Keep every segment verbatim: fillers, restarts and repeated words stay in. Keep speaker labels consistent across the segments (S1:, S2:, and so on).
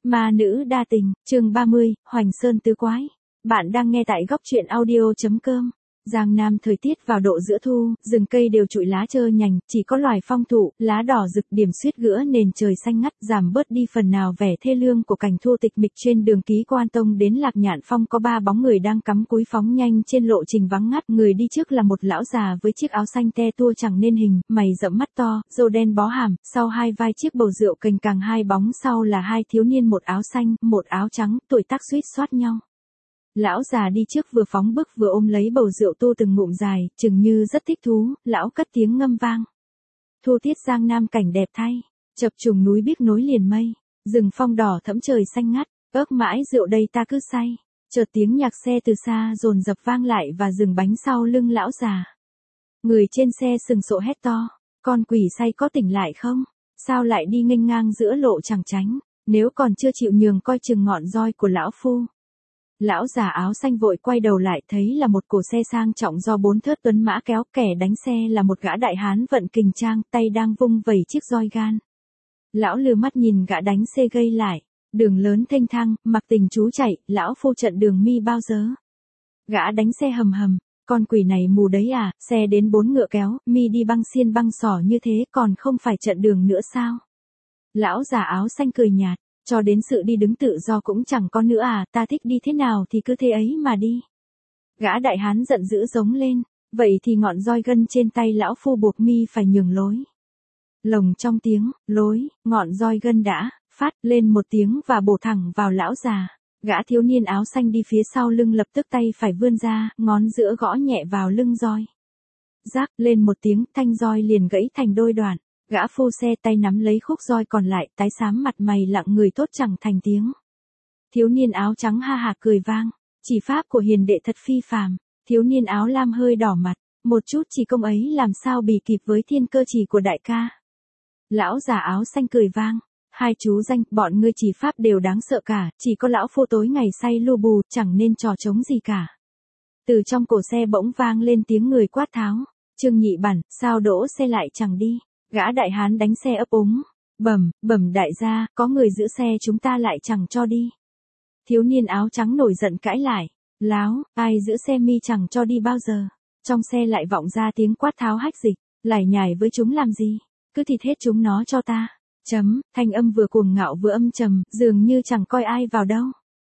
S1: Ma nữ đa tình, chương ba mươi, Hoành Sơn tứ quái. Bạn đang nghe tại góc truyện audio chấm com. Giang Nam thời tiết vào độ giữa thu, rừng cây đều trụi lá trơ nhành, chỉ có loài phong thụ, lá đỏ rực điểm xuyết gữa nền trời xanh ngắt, giảm bớt đi phần nào vẻ thê lương của cảnh thu tịch mịch. Trên đường Ký Quan Tông đến Lạc Nhạn Phong có ba bóng người đang cắm cúi phóng nhanh trên lộ trình vắng ngắt. Người đi trước là một lão già với chiếc áo xanh te tua chẳng nên hình, mày rậm mắt to, râu đen bó hàm, sau hai vai chiếc bầu rượu cành càng, hai bóng sau là hai thiếu niên, một áo xanh, một áo trắng, tuổi tác suýt soát nhau. Lão già đi trước vừa phóng bước vừa ôm lấy bầu rượu tu từng ngụm dài, chừng như rất thích thú, lão cất tiếng ngâm vang. Thu tiết Giang Nam cảnh đẹp thay, chập trùng núi biếc nối liền mây, rừng phong đỏ thẫm trời xanh ngắt, ước mãi rượu đây ta cứ say. Chợt tiếng nhạc xe từ xa dồn dập vang lại và dừng bánh sau lưng lão già. Người trên xe sừng sộ hét to, con quỷ say có tỉnh lại không? Sao lại đi nghênh ngang giữa lộ chẳng tránh, nếu còn chưa chịu nhường coi chừng ngọn roi của lão phu. Lão già áo xanh vội quay đầu lại thấy là một cỗ xe sang trọng do bốn thớt tuấn mã kéo, kẻ đánh xe là một gã đại hán vận kình trang, tay đang vung vẩy chiếc roi gan. Lão lừa mắt nhìn gã đánh xe gây lại, đường lớn thênh thang, mặc tình chú chạy, lão phu trận đường mi bao giờ. Gã đánh xe hầm hầm, con quỷ này mù đấy à, xe đến bốn ngựa kéo, mi đi băng xiên băng sỏ như thế còn không phải trận đường nữa sao? Lão già áo xanh cười nhạt. Cho đến sự đi đứng tự do cũng chẳng có nữa à, ta thích đi thế nào thì cứ thế ấy mà đi. Gã đại hán giận dữ giống lên, vậy thì ngọn roi gân trên tay lão phu buộc mi phải nhường lối. Lồng trong tiếng, lối, ngọn roi gân đã, phát lên một tiếng và bổ thẳng vào lão già. Gã thiếu niên áo xanh đi phía sau lưng lập tức tay phải vươn ra, ngón giữa gõ nhẹ vào lưng roi. Rác lên một tiếng, thanh roi liền gãy thành đôi đoạn. Gã phu xe tay nắm lấy khúc roi còn lại, tái xám mặt mày lặng người thốt chẳng thành tiếng. Thiếu niên áo trắng ha hả cười vang, chỉ pháp của hiền đệ thật phi phàm. Thiếu niên áo lam hơi đỏ mặt, một chút chỉ công ấy làm sao bì kịp với thiên cơ chỉ của đại ca. Lão già áo xanh cười vang, hai chú danh, bọn ngươi chỉ pháp đều đáng sợ cả, chỉ có lão phu tối ngày say lu bù, chẳng nên trò trống gì cả. Từ trong cổ xe bỗng vang lên tiếng người quát tháo, Trương Nhị Bản, sao đỗ xe lại chẳng đi? Gã đại hán đánh xe ấp úng, bẩm, bẩm đại gia, có người giữ xe chúng ta lại chẳng cho đi. Thiếu niên áo trắng nổi giận cãi lại, láo, ai giữ xe mi chẳng cho đi bao giờ. Trong xe lại vọng ra tiếng quát tháo hách dịch, lải nhải với chúng làm gì, cứ thịt hết chúng nó cho ta. Chấm, thanh âm vừa cuồng ngạo vừa âm trầm, dường như chẳng coi ai vào đâu.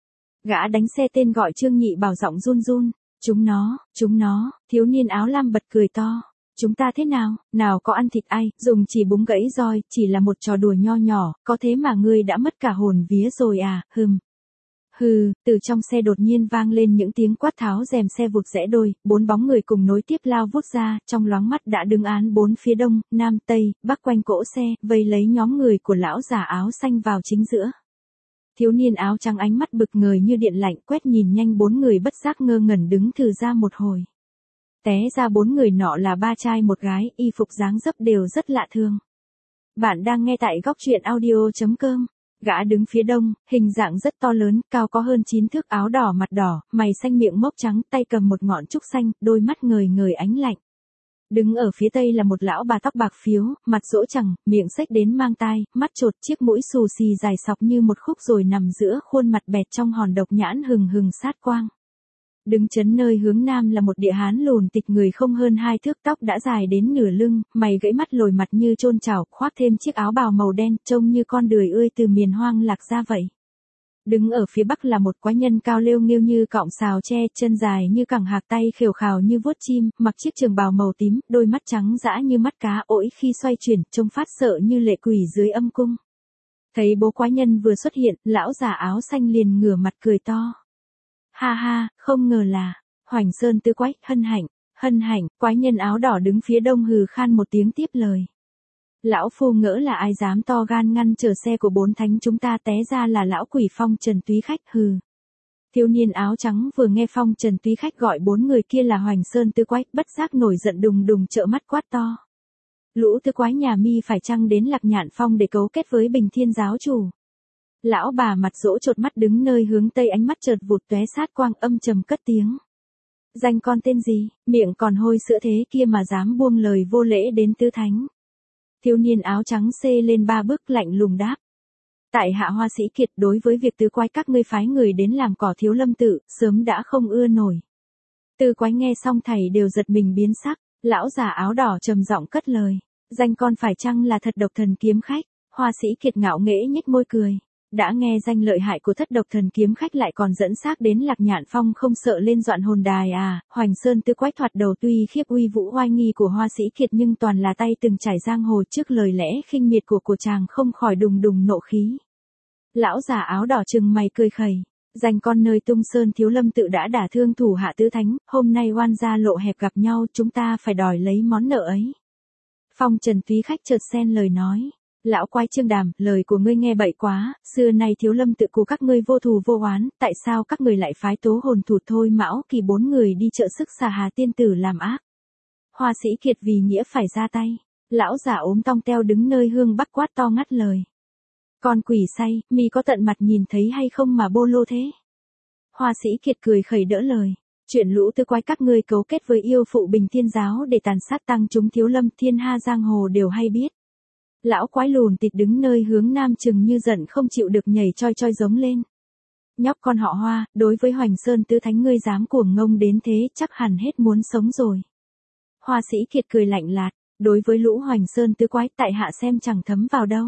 S1: Gã đánh xe tên gọi Trương Nhị Bảo giọng run run, chúng nó, chúng nó, thiếu niên áo lam bật cười to. Chúng ta thế nào, nào có ăn thịt ai, dùng chỉ búng gãy roi, chỉ là một trò đùa nho nhỏ, có thế mà ngươi đã mất cả hồn vía rồi à, hừm. Hừ, từ trong xe đột nhiên vang lên những tiếng quát tháo, rèm xe vụt rẽ đôi, bốn bóng người cùng nối tiếp lao vút ra, trong loáng mắt đã đứng án bốn phía đông, nam, tây, bắc quanh cỗ xe, vây lấy nhóm người của lão già áo xanh vào chính giữa. Thiếu niên áo trắng ánh mắt bực ngời như điện lạnh quét nhìn nhanh bốn người bất giác ngơ ngẩn đứng thừ ra một hồi. Té ra bốn người nọ là ba trai một gái, y phục dáng dấp đều rất lạ thường. Bạn đang nghe tại góc truyện audio chấm com. Gã đứng phía đông, hình dạng rất to lớn, cao có hơn chín thước, áo đỏ mặt đỏ, mày xanh miệng mốc trắng, tay cầm một ngọn trúc xanh, đôi mắt ngời ngời ánh lạnh. Đứng ở phía tây là một lão bà tóc bạc phiếu, mặt rỗ chằng, miệng xếch đến mang tai, mắt chột, chiếc mũi xù xì dài sọc như một khúc rồi nằm giữa khuôn mặt bẹt trong hòn độc nhãn hừng hừng sát quang. Đứng chấn nơi hướng nam là một địa hán lùn tịch, người không hơn hai thước, tóc đã dài đến nửa lưng, mày gãy mắt lồi mặt như chôn chảo, khoác thêm chiếc áo bào màu đen, trông như con đười ươi từ miền hoang lạc ra vậy. Đứng ở phía bắc là một quái nhân cao lêu nghêu như cọng sào tre, chân dài như cẳng hạc, tay khều khào như vuốt chim, mặc chiếc trường bào màu tím, đôi mắt trắng dã như mắt cá, ỗi khi xoay chuyển, trông phát sợ như lệ quỷ dưới âm cung. Thấy bố quái nhân vừa xuất hiện, lão già áo xanh liền ngửa mặt cười to. Ha ha, không ngờ là Hoành Sơn tứ quái, hân hạnh, hân hạnh. Quái nhân áo đỏ đứng phía đông hừ khan một tiếng tiếp lời. Lão phu ngỡ là ai dám to gan ngăn trở xe của bốn thánh chúng ta, té ra là lão quỷ Phong Trần Túy Khách, hừ. Thiếu niên áo trắng vừa nghe Phong Trần Túy Khách gọi bốn người kia là Hoành Sơn tứ quái, bất giác nổi giận đùng đùng trợn mắt quát to. Lũ tứ quái nhà mi phải chăng đến Lạc Nhạn Phong để cấu kết với Bình Thiên giáo chủ? Lão bà mặt rỗ chột mắt đứng nơi hướng tây, ánh mắt chợt vụt tóe sát quang, âm trầm cất tiếng. Danh con tên gì, miệng còn hôi sữa thế kia mà dám buông lời vô lễ đến tứ thánh. Thiếu niên áo trắng xê lên ba bước lạnh lùng đáp. Tại hạ Hoa Sĩ Kiệt đối với việc tứ quái các ngươi phái người đến làm cỏ Thiếu Lâm tự, sớm đã không ưa nổi. Tứ quái nghe xong thầy đều giật mình biến sắc, lão già áo đỏ trầm giọng cất lời. Danh con phải chăng là thật độc thần kiếm khách? Hoa Sĩ Kiệt ngạo nghễ nhếch môi cười. Đã nghe danh lợi hại của thất độc thần kiếm khách lại còn dẫn xác đến Lạc Nhạn Phong không sợ lên dọn hồn đài à? Hoành Sơn Tứ quái thoạt đầu tuy khiếp uy vũ oai nghi của Hoa Sĩ Kiệt nhưng toàn là tay từng trải giang hồ, trước lời lẽ khinh miệt của của chàng không khỏi đùng đùng nộ khí. Lão già áo đỏ trừng mày cười khẩy. Danh con nơi Tung Sơn Thiếu Lâm tự đã đả thương thủ hạ tứ thánh, hôm nay oan gia lộ hẹp gặp nhau, chúng ta phải đòi lấy món nợ ấy. Phong Trần Túy khách chợt xen lời nói. Lão quái Trương Đàm, lời của ngươi nghe bậy quá, xưa nay Thiếu Lâm tự của các ngươi vô thù vô oán, tại sao các ngươi lại phái Tố Hồn Thủ Thôi Mão Kỳ bốn người đi trợ sức xà Hà tiên tử làm ác? Hoa Sĩ Kiệt vì nghĩa phải ra tay. Lão già ốm tong teo đứng nơi hương bắc quát to ngắt lời. Con quỷ say, mi có tận mặt nhìn thấy hay không mà bô lô thế? Hoa Sĩ Kiệt cười khẩy đỡ lời. Chuyện lũ tứ quái các ngươi cấu kết với yêu phụ Bình Thiên giáo để tàn sát tăng chúng Thiếu Lâm, thiên ha giang hồ đều hay biết. Lão quái lùn tịt đứng nơi hướng nam chừng như giận không chịu được nhảy choi choi giống lên. Nhóc con họ Hoa, đối với Hoành Sơn Tứ thánh ngươi dám cuồng ngông đến thế, chắc hẳn hết muốn sống rồi. Hoa Sĩ Kiệt cười lạnh lạt, đối với lũ Hoành Sơn Tứ quái tại hạ xem chẳng thấm vào đâu.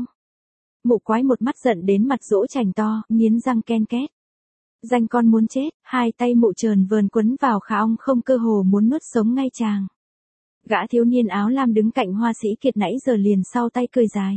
S1: Mụ quái một mắt giận đến mặt dỗ chành to, nghiến răng ken két. Danh con muốn chết, hai tay mụ trờn vờn quấn vào khả ong không cơ hồ muốn nuốt sống ngay chàng. Gã thiếu niên áo lam đứng cạnh Hoa Sĩ Kiệt nãy giờ liền sau tay cười dài.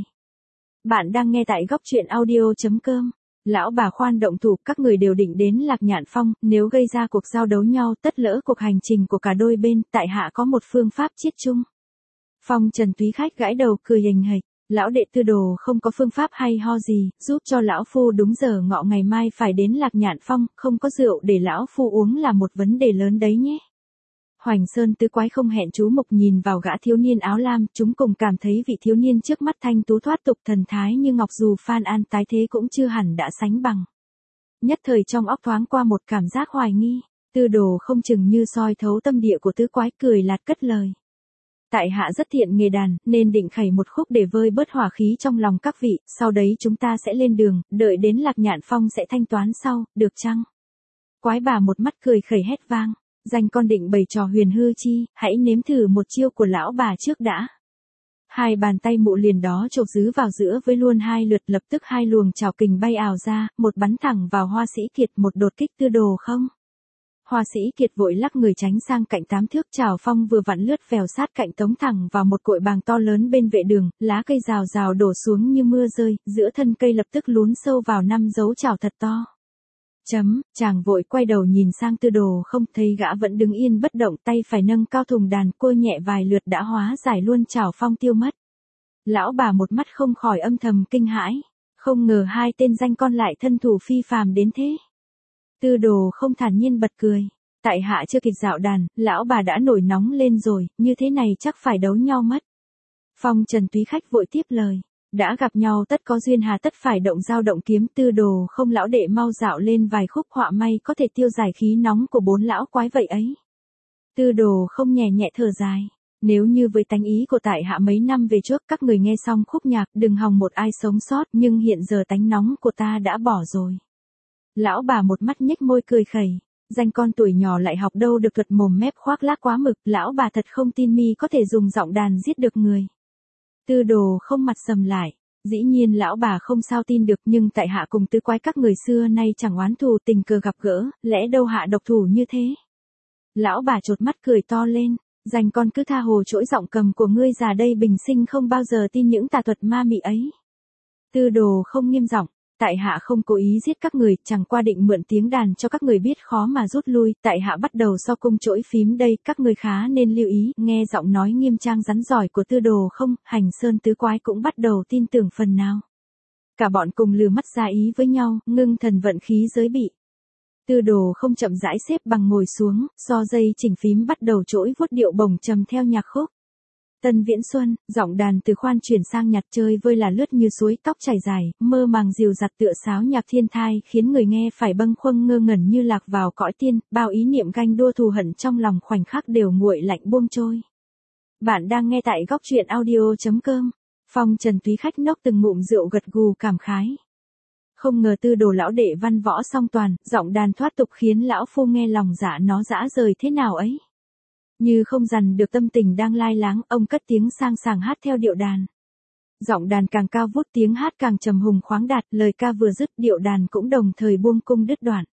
S1: Bạn đang nghe tại góc truyện audio.com. Lão bà khoan động thủ, các người đều định đến Lạc Nhạn Phong, nếu gây ra cuộc giao đấu nhau tất lỡ cuộc hành trình của cả đôi bên, tại hạ có một phương pháp chiết chung. Phong Trần Túy khách gãi đầu cười hình hạch. Lão đệ Tư đồ không có phương pháp hay ho gì, giúp cho lão phu đúng giờ ngọ ngày mai phải đến Lạc Nhạn Phong, không có rượu để lão phu uống là một vấn đề lớn đấy nhé. Hoành Sơn Tứ quái không hẹn chú mục nhìn vào gã thiếu niên áo lam, chúng cùng cảm thấy vị thiếu niên trước mắt thanh tú thoát tục thần thái như ngọc, dù Phan An tái thế cũng chưa hẳn đã sánh bằng. Nhất thời trong óc thoáng qua một cảm giác hoài nghi, Tư đồ không chừng như soi thấu tâm địa của tứ quái, cười lạt cất lời. Tại hạ rất thiện nghề đàn, nên định khẩy một khúc để vơi bớt hỏa khí trong lòng các vị, sau đấy chúng ta sẽ lên đường, đợi đến Lạc Nhạn Phong sẽ thanh toán sau, được chăng? Quái bà một mắt cười khẩy hét vang. Danh con định bày trò huyền hư chi, hãy nếm thử một chiêu của lão bà trước đã. Hai bàn tay mụ liền đó chộp giữ vào giữa với luôn hai lượt, lập tức hai luồng chảo kình bay ảo ra, một bắn thẳng vào Hoa Sĩ Kiệt, một đột kích Tư đồ không. Hoa Sĩ Kiệt vội lắc người tránh sang cạnh tám thước, chảo phong vừa vặn lướt vèo sát cạnh tống thẳng vào một cội bàng to lớn bên vệ đường, lá cây rào rào đổ xuống như mưa rơi, giữa thân cây lập tức lún sâu vào năm dấu chảo thật to. Chấm, chàng vội quay đầu nhìn sang Tư đồ không, thấy gã vẫn đứng yên bất động, tay phải nâng cao thùng đàn, côi nhẹ vài lượt đã hóa giải luôn chảo phong tiêu mất. Lão bà một mắt không khỏi âm thầm kinh hãi, không ngờ hai tên danh con lại thân thủ phi phàm đến thế. Tư đồ không thản nhiên bật cười, tại hạ chưa kịp dạo đàn, lão bà đã nổi nóng lên rồi, như thế này chắc phải đấu nhau mất. Phong Trần Túy khách vội tiếp lời. Đã gặp nhau tất có duyên, hà tất phải động dao động kiếm. Tư đồ không, lão đệ mau dạo lên vài khúc họa may có thể tiêu giải khí nóng của bốn lão quái vậy ấy. Tư đồ không nhẹ nhẹ thở dài. Nếu như với tánh ý của tại hạ mấy năm về trước các người nghe xong khúc nhạc đừng hòng một ai sống sót, nhưng hiện giờ tánh nóng của ta đã bỏ rồi. Lão bà một mắt nhếch môi cười khẩy. Danh con tuổi nhỏ lại học đâu được thuật mồm mép khoác lác quá mực, lão bà thật không tin mi có thể dùng giọng đàn giết được người. Tư đồ không mặt sầm lại, dĩ nhiên lão bà không sao tin được, nhưng tại hạ cùng tứ quái các người xưa nay chẳng oán thù, tình cờ gặp gỡ, lẽ đâu hạ độc thủ như thế. Lão bà chột mắt cười to lên, danh con cứ tha hồ trỗi giọng cầm của ngươi già đây bình sinh không bao giờ tin những tà thuật ma mị ấy. Tư đồ không nghiêm giọng, tại hạ không cố ý giết các người, chẳng qua định mượn tiếng đàn cho các người biết khó mà rút lui, tại hạ bắt đầu so cung trỗi phím đây, các người khá nên lưu ý. Nghe giọng nói nghiêm trang rắn giỏi của Tư đồ không, Hành Sơn Tứ quái cũng bắt đầu tin tưởng phần nào. Cả bọn cùng lừa mắt ra ý với nhau, ngưng thần vận khí giới bị. Tư đồ không chậm rãi xếp bằng ngồi xuống, so dây chỉnh phím bắt đầu trỗi vuốt điệu bổng trầm theo nhạc khúc. Tân Viễn Xuân, giọng đàn từ khoan chuyển sang nhạt chơi vơi là lướt như suối tóc chảy dài, mơ màng dịu dặt tựa sáo nhạc thiên thai, khiến người nghe phải bâng khuâng ngơ ngẩn như lạc vào cõi tiên, bao ý niệm ganh đua thù hận trong lòng khoảnh khắc đều nguội lạnh buông trôi. Bạn đang nghe tại góc truyện audio.com. Phong Trần Túy khách nốc từng ngụm rượu gật gù cảm khái. Không ngờ Tư Đồ lão đệ văn võ song toàn, giọng đàn thoát tục khiến lão phu nghe lòng dạ nó dã rời thế nào ấy. Như không dằn được tâm tình đang lai láng, ông cất tiếng sang sảng hát theo điệu đàn. Giọng đàn càng cao vút, tiếng hát càng trầm hùng khoáng đạt, lời ca vừa dứt điệu đàn cũng đồng thời buông cung đứt đoạn.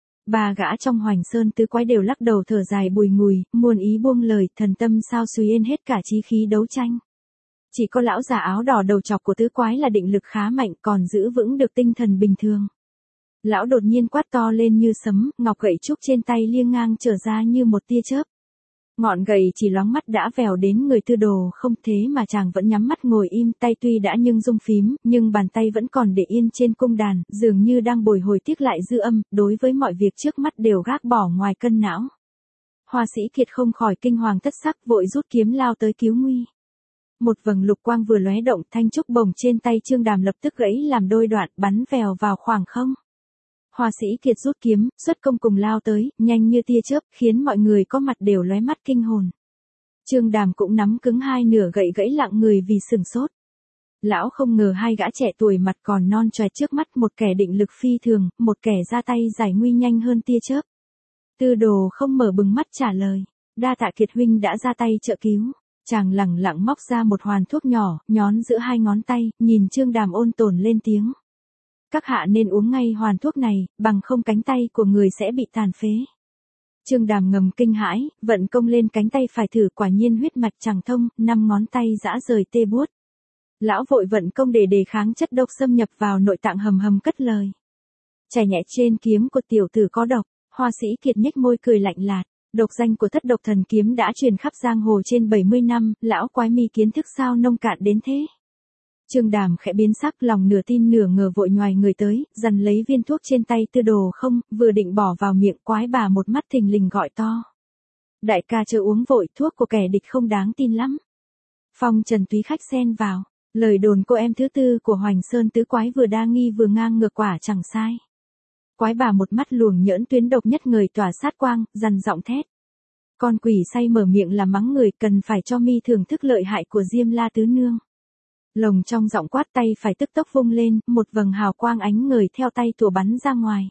S1: Ba gã trong Hoành Sơn tứ quái đều lắc đầu thở dài bùi ngùi, muôn ý buông lời, thần tâm sao suy yên hết cả chí khí đấu tranh. Chỉ có lão già áo đỏ đầu chọc của tứ quái là định lực khá mạnh, còn giữ vững được tinh thần bình thường. Lão đột nhiên quát to lên như sấm, ngọc gậy trúc trên tay liêng ngang trở ra như một tia chớp. Ngọn gậy chỉ loáng mắt đã vèo đến người Tư Đồ, không thế mà chàng vẫn nhắm mắt ngồi im, tay tuy đã nhưng rung phím, nhưng bàn tay vẫn còn để yên trên cung đàn, dường như đang bồi hồi tiếc lại dư âm, đối với mọi việc trước mắt đều gác bỏ ngoài cân não. Hoa Sĩ Kiệt không khỏi kinh hoàng thất sắc, vội rút kiếm lao tới cứu nguy. Một vầng lục quang vừa lóe động, thanh trúc bồng trên tay Trương Đàm lập tức gãy làm đôi đoạn, bắn vèo vào khoảng không. Hoa Sĩ Kiệt rút kiếm, xuất công cùng lao tới, nhanh như tia chớp, khiến mọi người có mặt đều lóe mắt kinh hồn. Trương Đàm cũng nắm cứng hai nửa gậy gãy lặng người vì sửng sốt. Lão không ngờ hai gã trẻ tuổi mặt còn non choẹt trước mắt, một kẻ định lực phi thường, một kẻ ra tay giải nguy nhanh hơn tia chớp. Tư Đồ không mở bừng mắt trả lời, đa tạ Kiệt huynh đã ra tay trợ cứu. Chàng lẳng lặng móc ra một hoàn thuốc nhỏ, nhón giữa hai ngón tay, nhìn Trương Đàm ôn tồn lên tiếng. Các hạ nên uống ngay hoàn thuốc này, bằng không cánh tay của người sẽ bị tàn phế. Trương Đàm ngầm kinh hãi, vận công lên cánh tay phải thử, quả nhiên huyết mạch chẳng thông, năm ngón tay giã rời tê buốt. Lão vội vận công để đề kháng chất độc xâm nhập vào nội tạng, hầm hầm cất lời. Chảy nhẹ, trên kiếm của tiểu tử có độc. Hoa Sĩ Kiệt nhếch môi cười lạnh lạt. Độc danh của thất độc thần kiếm đã truyền khắp giang hồ trên bảy mươi năm, lão quái mi kiến thức sao nông cạn đến thế. Trương Đàm khẽ biến sắc, lòng nửa tin nửa ngờ vội nhoài người tới, dằn lấy viên thuốc trên tay Tư Đồ không, vừa định bỏ vào miệng, quái bà một mắt thình lình gọi to. Đại ca chớ uống vội, thuốc của kẻ địch không đáng tin lắm. Phong Trần Túy khách xen vào, lời đồn cô em thứ tư của Hoành Sơn tứ quái vừa đa nghi vừa ngang ngược quả chẳng sai. Quái bà một mắt luồng nhỡn tuyến độc nhất người tỏa sát quang, dằn giọng thét. Con quỷ say mở miệng là mắng người, cần phải cho mi thưởng thức lợi hại của Diêm La tứ nương. Lồng trong giọng quát, tay phải tức tốc vung lên, một vầng hào quang ánh ngời theo tay tùa bắn ra ngoài.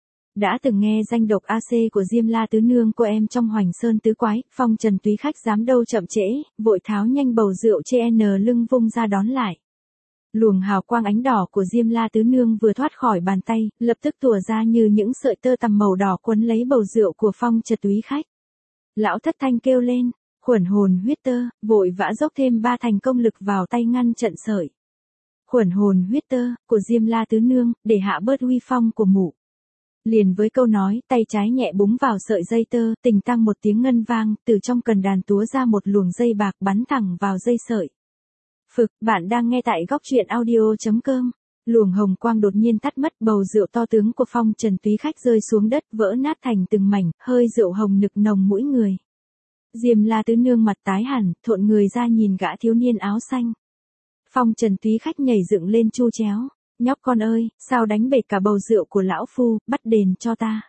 S1: Đã từng nghe danh độc a xê của Diêm La tứ nương cô em trong Hoành Sơn tứ quái, Phong Trần Túy khách dám đâu chậm trễ, vội tháo nhanh bầu rượu trên lưng vung ra đón lại. Luồng hào quang ánh đỏ của Diêm La tứ nương vừa thoát khỏi bàn tay, lập tức tùa ra như những sợi tơ tằm màu đỏ quấn lấy bầu rượu của Phong Trần Túy khách. Lão thất thanh kêu lên, khuẩn hồn huyết tơ, vội vã dốc thêm ba thành công lực vào tay ngăn trận sợi. Khuẩn hồn huyết tơ, của Diêm La tứ nương, để hạ bớt uy phong của mụ. Liền với câu nói, tay trái nhẹ búng vào sợi dây tơ, tình tăng một tiếng ngân vang, từ trong cần đàn túa ra một luồng dây bạc bắn thẳng vào dây sợi. Phực, bạn đang nghe tại góc truyện audio chấm com. Luồng hồng quang đột nhiên tắt mất, bầu rượu to tướng của Phong Trần Túy khách rơi xuống đất, vỡ nát thành từng mảnh, hơi rượu hồng nực nồng mũi người. Diêm La tứ nương mặt tái hẳn, thộn người ra nhìn gã thiếu niên áo xanh. Phong Trần Túy khách nhảy dựng lên chu chéo. Nhóc con ơi, sao đánh bể cả bầu rượu của lão phu, bắt đền cho ta.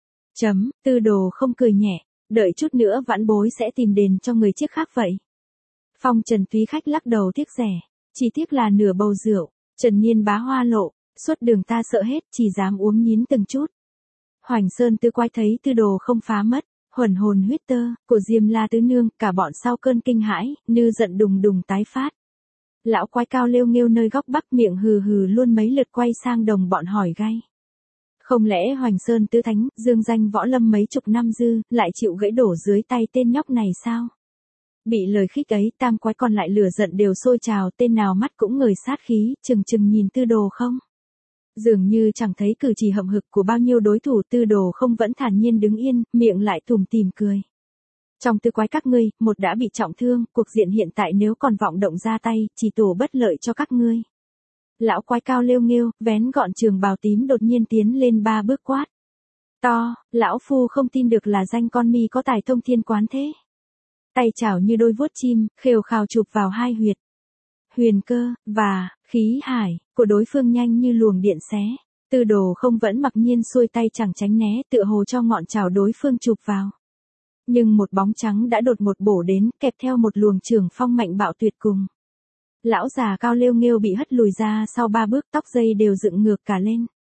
S1: Chấm, Tư Đồ không cười nhẹ, đợi chút nữa vãn bối sẽ tìm đền cho người chiếc khác vậy. Phong Trần Túy khách lắc đầu tiếc rẻ, chỉ tiếc là nửa bầu rượu, Trần Niên bá hoa lộ, suốt đường ta sợ hết, chỉ dám uống nhín từng chút. Hoành Sơn tứ quái thấy Tư Đồ không phá mất, huẩn hồn huyết tơ, của Diêm La tứ nương, cả bọn sau cơn kinh hãi, nư giận đùng đùng tái phát. Lão quái cao lêu nghêu nơi góc bắc miệng hừ hừ luôn mấy lượt quay sang đồng bọn hỏi gay. Không lẽ Hoành Sơn tứ thánh, dương danh võ lâm mấy chục năm dư, lại chịu gãy đổ dưới tay tên nhóc này sao? Bị lời khích ấy, tam quái còn lại lửa giận đều sôi trào, tên nào mắt cũng ngời sát khí, chừng chừng nhìn Tư Đồ không. Dường như chẳng thấy cử chỉ hậm hực của bao nhiêu đối thủ, Tư Đồ không vẫn thản nhiên đứng yên, miệng lại tủm tỉm cười. Trong tứ quái các ngươi, một đã bị trọng thương, cuộc diện hiện tại nếu còn vọng động ra tay, chỉ tổ bất lợi cho các ngươi. Lão quái cao lêu nghêu, vén gọn trường bào tím đột nhiên tiến lên ba bước quát. To, lão phu không tin được là danh con mi có tài thông thiên quán thế. Tay chảo như đôi vuốt chim, khều khào chụp vào hai huyệt. Huyền cơ, và, khí hải, của đối phương nhanh như luồng điện xé. Tư Đồ không vẫn mặc nhiên xuôi tay chẳng tránh né, tựa hồ cho ngọn chảo đối phương chụp vào. Nhưng một bóng trắng đã đột một bổ đến, kẹp theo một luồng trường phong mạnh bạo tuyệt cùng. Lão già cao lêu nghêu bị hất lùi ra sau ba bước, tóc dây đều dựng ngược cả lên.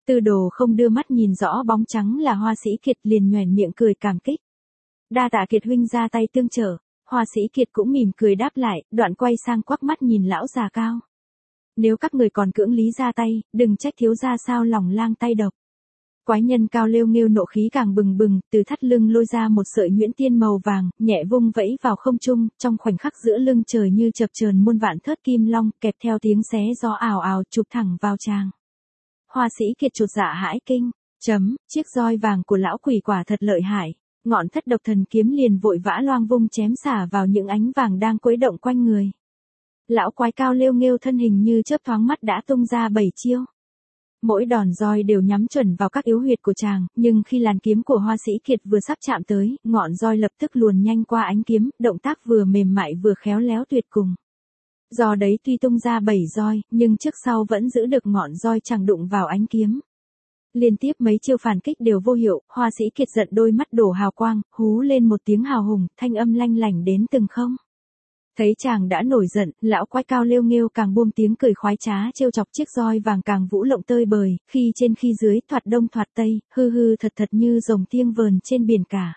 S1: Tư Đồ không đưa mắt nhìn rõ bóng trắng là Hoa Sĩ Kiệt liền nhoẻn miệng cười cảm kích. Đa tạ Kiệt huynh ra tay tương trợ, Hoa Sĩ Kiệt cũng mỉm cười đáp lại, đoạn quay sang quắc mắt nhìn lão già cao. Nếu các người còn cưỡng lý ra tay, đừng trách thiếu gia sao lòng lang tay độc. Quái nhân cao lêu nghêu nộ khí càng bừng bừng, từ thắt lưng lôi ra một sợi nhuyễn tiên màu vàng, nhẹ vung vẫy vào không trung, trong khoảnh khắc giữa lưng trời như chập chờn muôn vạn thớt kim long, kẹp theo tiếng xé gió ào ào chụp thẳng vào chàng. Hoa Sĩ Kiệt chột dạ hãi kinh, chấm, chiếc roi vàng của lão quỷ quả thật lợi hại, ngọn thất độc thần kiếm liền vội vã loang vung chém xả vào những ánh vàng đang quấy động quanh người. Lão quái cao lêu nghêu thân hình như chớp thoáng mắt đã tung ra bảy chiêu. Mỗi đòn roi đều nhắm chuẩn vào các yếu huyệt của chàng, nhưng khi làn kiếm của Hoa Sĩ Kiệt vừa sắp chạm tới, ngọn roi lập tức luồn nhanh qua ánh kiếm, động tác vừa mềm mại vừa khéo léo tuyệt cùng. Do đấy tuy tung ra bảy roi, nhưng trước sau vẫn giữ được ngọn roi chẳng đụng vào ánh kiếm. Liên tiếp mấy chiêu phản kích đều vô hiệu, Hoa Sĩ Kiệt giận đôi mắt đổ hào quang, hú lên một tiếng hào hùng, thanh âm lanh lảnh đến từng không. Thấy chàng đã nổi giận, lão quái cao lêu nghêu càng buông tiếng cười khoái trá trêu chọc chiếc roi vàng càng vũ lộng tơi bời, khi trên khi dưới, thoạt đông thoạt tây, hư hư thật thật như rồng thiêng vờn trên biển cả.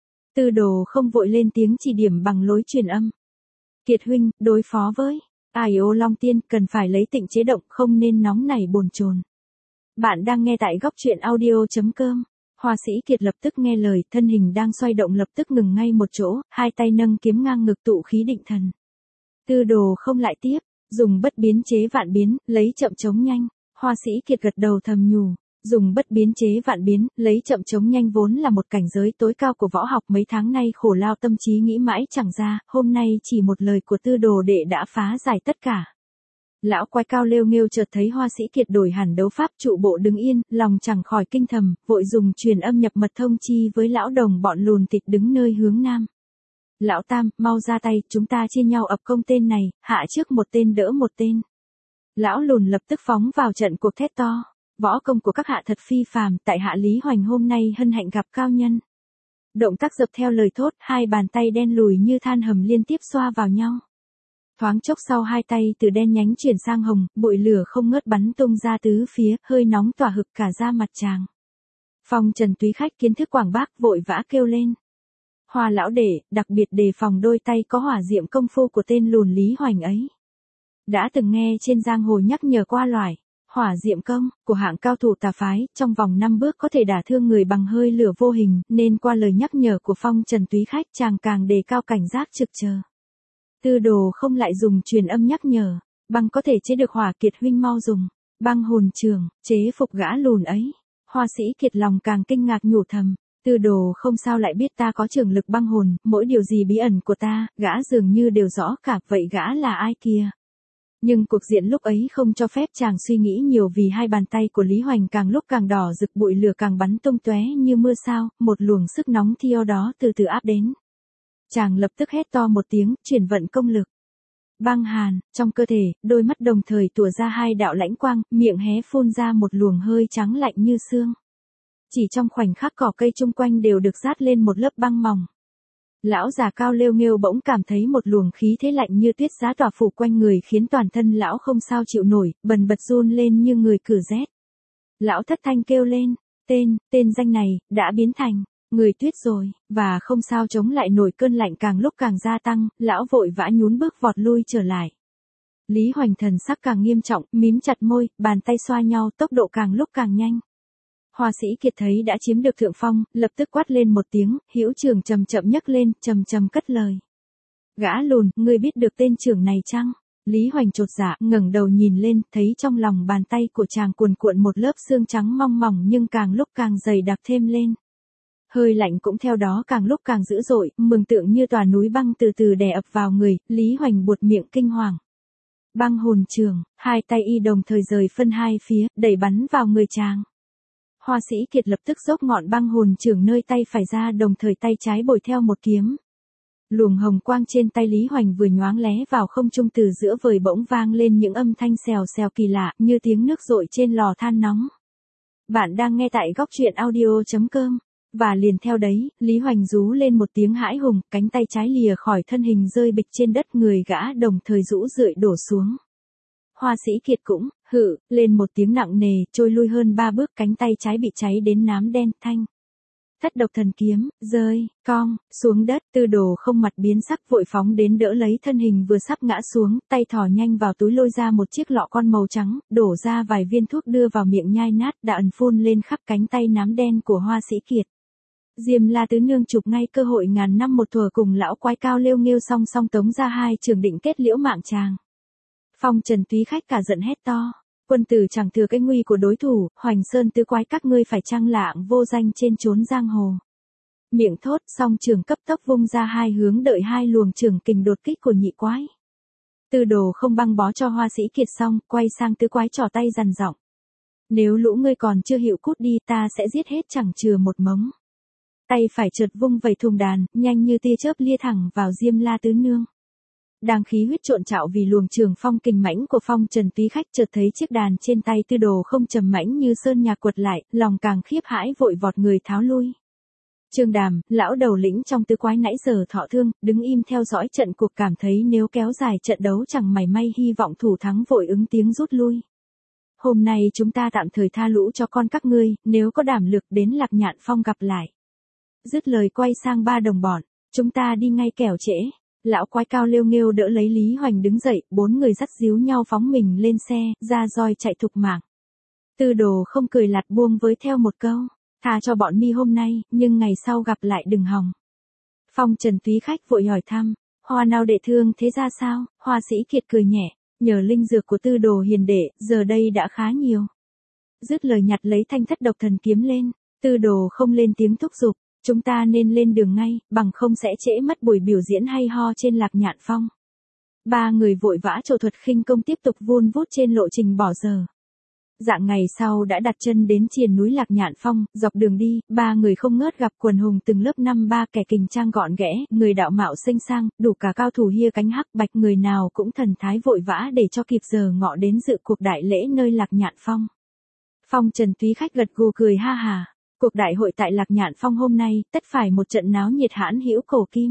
S1: Tư Đồ không vội lên tiếng chỉ điểm bằng lối truyền âm. Kiệt huynh, đối phó với Ai ô Long Tiên cần phải lấy tịnh chế động, không nên nóng nảy bồn chồn. Bạn đang nghe tại góc truyện audio chấm com. Hoa Sĩ Kiệt lập tức nghe lời, thân hình đang xoay động lập tức ngừng ngay một chỗ, hai tay nâng kiếm ngang ngực tụ khí định thần. Tư Đồ không lại tiếp, dùng bất biến chế vạn biến, lấy chậm chống nhanh. Hoa Sĩ Kiệt gật đầu thầm nhủ, dùng bất biến chế vạn biến, lấy chậm chống nhanh vốn là một cảnh giới tối cao của võ học, mấy tháng nay khổ lao tâm trí nghĩ mãi chẳng ra, hôm nay chỉ một lời của Tư Đồ đệ đã phá giải tất cả. Lão quái cao lêu nghêu chợt thấy Hoa Sĩ Kiệt đổi hẳn đấu pháp trụ bộ đứng yên, lòng chẳng khỏi kinh thầm, vội dùng truyền âm nhập mật thông chi với lão đồng bọn lùn tịch đứng nơi hướng nam. Lão Tam, mau ra tay, chúng ta chia nhau ập công tên này, hạ trước một tên đỡ một tên. Lão lùn lập tức phóng vào trận cuộc thét to. Võ công của các hạ thật phi phàm, tại hạ Lý Hoành hôm nay hân hạnh gặp cao nhân. Động tác dập theo lời thốt, hai bàn tay đen lùi như than hầm liên tiếp xoa vào nhau. Thoáng chốc sau hai tay từ đen nhánh chuyển sang hồng, bụi lửa không ngớt bắn tung ra tứ phía, hơi nóng tỏa hực cả da mặt chàng. Phong Trần túy khách kiến thức quảng bác vội vã kêu lên. Hoa lão đệ, đặc biệt đề phòng đôi tay có hỏa diệm công phu của tên lùn Lý Hoành ấy. Đã từng nghe trên giang hồ nhắc nhở qua loại hỏa diệm công của hạng cao thủ tà phái, trong vòng năm bước có thể đả thương người bằng hơi lửa vô hình, nên qua lời nhắc nhở của Phong Trần túy khách chàng càng đề cao cảnh giác trực chờ. Tư Đồ không lại dùng truyền âm nhắc nhở, băng có thể chế được hỏa, Kiệt huynh mau dùng băng hồn trường chế phục gã lùn ấy. Hoa Sĩ Kiệt lòng càng kinh ngạc nhủ thầm, Tư Đồ không sao lại biết ta có trường lực băng hồn, mỗi điều gì bí ẩn của ta, gã dường như đều rõ cả, vậy gã là ai kìa? Nhưng cuộc diện lúc ấy không cho phép chàng suy nghĩ nhiều, vì hai bàn tay của Lý Hoành càng lúc càng đỏ rực, bụi lửa càng bắn tung tóe như mưa sao, một luồng sức nóng thiêu đó từ từ áp đến. Chàng lập tức hét to một tiếng, chuyển vận công lực. Băng hàn, trong cơ thể, đôi mắt đồng thời tủa ra hai đạo lãnh quang, miệng hé phun ra một luồng hơi trắng lạnh như xương. Chỉ trong khoảnh khắc cỏ cây chung quanh đều được dát lên một lớp băng mỏng. Lão già cao lêu nghêu bỗng cảm thấy một luồng khí thế lạnh như tuyết giá tỏa phủ quanh người, khiến toàn thân lão không sao chịu nổi, bần bật run lên như người cử rét. Lão thất thanh kêu lên, tên, tên danh này, đã biến thành người tuyết rồi, và không sao chống lại nổi cơn lạnh càng lúc càng gia tăng, lão vội vã nhún bước vọt lui trở lại. Lý Hoành thần sắc càng nghiêm trọng, mím chặt môi, bàn tay xoa nhau, tốc độ càng lúc càng nhanh. Hoa Sĩ Kiệt thấy đã chiếm được thượng phong, lập tức quát lên một tiếng, hữu trường chậm chậm nhấc lên, trầm trầm cất lời. Gã lùn, ngươi biết được tên trưởng này chăng? Lý Hoành chột dạ, ngẩng đầu nhìn lên, thấy trong lòng bàn tay của chàng cuồn cuộn một lớp xương trắng mong mỏng nhưng càng lúc càng dày đặc thêm lên. Hơi lạnh cũng theo đó càng lúc càng dữ dội, mường tượng như tòa núi băng từ từ đè ập vào người, Lý Hoành buột miệng kinh hoàng. Băng hồn trường, hai tay y đồng thời rời phân hai phía, đẩy bắn vào người chàng. Hoa Sĩ Kiệt lập tức dốc ngọn băng hồn trường nơi tay phải ra, đồng thời tay trái bồi theo một kiếm. Luồng hồng quang trên tay Lý Hoành vừa nhoáng lé vào không trung, từ giữa vời bỗng vang lên những âm thanh xèo xèo kỳ lạ, như tiếng nước dội trên lò than nóng. Bạn đang nghe tại góc truyện audio chấm com. Và liền theo đấy, Lý Hoành rú lên một tiếng hãi hùng, cánh tay trái lìa khỏi thân hình rơi bịch trên đất, người gã đồng thời rũ rượi đổ xuống. Hoa Sĩ Kiệt cũng, hự, lên một tiếng nặng nề, trôi lui hơn ba bước, cánh tay trái bị cháy đến nám đen thanh. Thất độc thần kiếm, rơi, cong, xuống đất, Tư Đồ không mặt biến sắc vội phóng đến đỡ lấy thân hình vừa sắp ngã xuống, tay thò nhanh vào túi lôi ra một chiếc lọ con màu trắng, đổ ra vài viên thuốc đưa vào miệng nhai nát, đã ẩn phun lên khắp cánh tay nám đen của Hoa Sĩ Kiệt. Diêm La tứ nương chụp ngay cơ hội ngàn năm một thuở cùng lão quái cao lêu nghêu song song tống ra hai trường định kết liễu mạng chàng. Phong Trần túy khách cả giận hét to. Quân tử chẳng thừa cái nguy của đối thủ, Hoành Sơn tứ quái các ngươi phải chăng lạng vô danh trên chốn giang hồ. Miệng thốt song trường cấp tốc vung ra hai hướng đợi hai luồng trường kình đột kích của nhị quái. Tư Đồ không băng bó cho Hoa Sĩ Kiệt xong, quay sang tứ quái trỏ tay dằn giọng. Nếu lũ ngươi còn chưa hiểu cút đi ta sẽ giết hết chẳng chừa một mống. Tay phải chợt vung vẩy thùng đàn, nhanh như tia chớp lia thẳng vào Diêm La tứ nương. Đang khí huyết trộn trạo vì luồng trường phong kình mãnh của Phong Trần túy khách chợt thấy chiếc đàn trên tay Tư Đồ không trầm mãnh như sơn nhạc quật lại, lòng càng khiếp hãi vội vọt người tháo lui. Trương Đàm, lão đầu lĩnh trong tứ quái nãy giờ thọ thương, đứng im theo dõi trận cuộc cảm thấy nếu kéo dài trận đấu chẳng mảy may hy vọng thủ thắng vội ứng tiếng rút lui. Hôm nay chúng ta tạm thời tha lũ cho con các ngươi, nếu có đảm lực đến Lạc Nhạn Phong gặp lại. Dứt lời quay sang ba đồng bọn, chúng ta đi ngay kẻo trễ. Lão quái cao lêu nghêu đỡ lấy Lý Hoành đứng dậy, bốn người dắt díu nhau phóng mình lên xe, ra roi chạy thục mạng. Tư Đồ không cười lạt buông với theo một câu, tha cho bọn mi hôm nay, nhưng ngày sau gặp lại đừng hòng. Phong Trần túy khách vội hỏi thăm, Hoa nào đệ thương thế ra sao? Hoa Sĩ Kiệt cười nhẹ, nhờ linh dược của Tư Đồ hiền đệ, giờ đây đã khá nhiều. Dứt lời nhặt lấy thanh thất độc thần kiếm lên, Tư Đồ không lên tiếng thúc giục. Chúng ta nên lên đường ngay, bằng không sẽ trễ mất buổi biểu diễn hay ho trên Lạc Nhạn Phong. Ba người vội vã trổ thuật khinh công tiếp tục vun vút trên lộ trình bỏ giờ. Dạng ngày sau đã đặt chân đến triền núi Lạc Nhạn Phong, dọc đường đi, ba người không ngớt gặp quần hùng từng lớp năm ba kẻ kình trang gọn ghẽ, người đạo mạo xinh sang, đủ cả cao thủ hia cánh hắc bạch, người nào cũng thần thái vội vã để cho kịp giờ ngọ đến dự cuộc đại lễ nơi Lạc Nhạn Phong. Phong Trần túy khách gật gù cười ha hà. Cuộc đại hội tại Lạc Nhạn Phong hôm nay, tất phải một trận náo nhiệt hãn hữu cổ kim.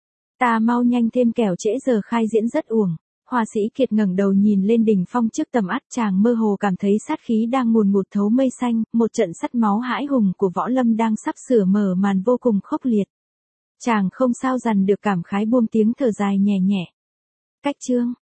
S1: Ta mau nhanh thêm kẻo trễ giờ khai diễn rất uổng. Hoa Sĩ Kiệt ngẩng đầu nhìn lên đỉnh phong trước tầm ắt, chàng mơ hồ cảm thấy sát khí đang ngùn ngụt thấu mây xanh, một trận sắt máu hãi hùng của võ lâm đang sắp sửa mở màn vô cùng khốc liệt. Chàng không sao dằn được cảm khái buông tiếng thở dài nhẹ nhẹ. Cách chương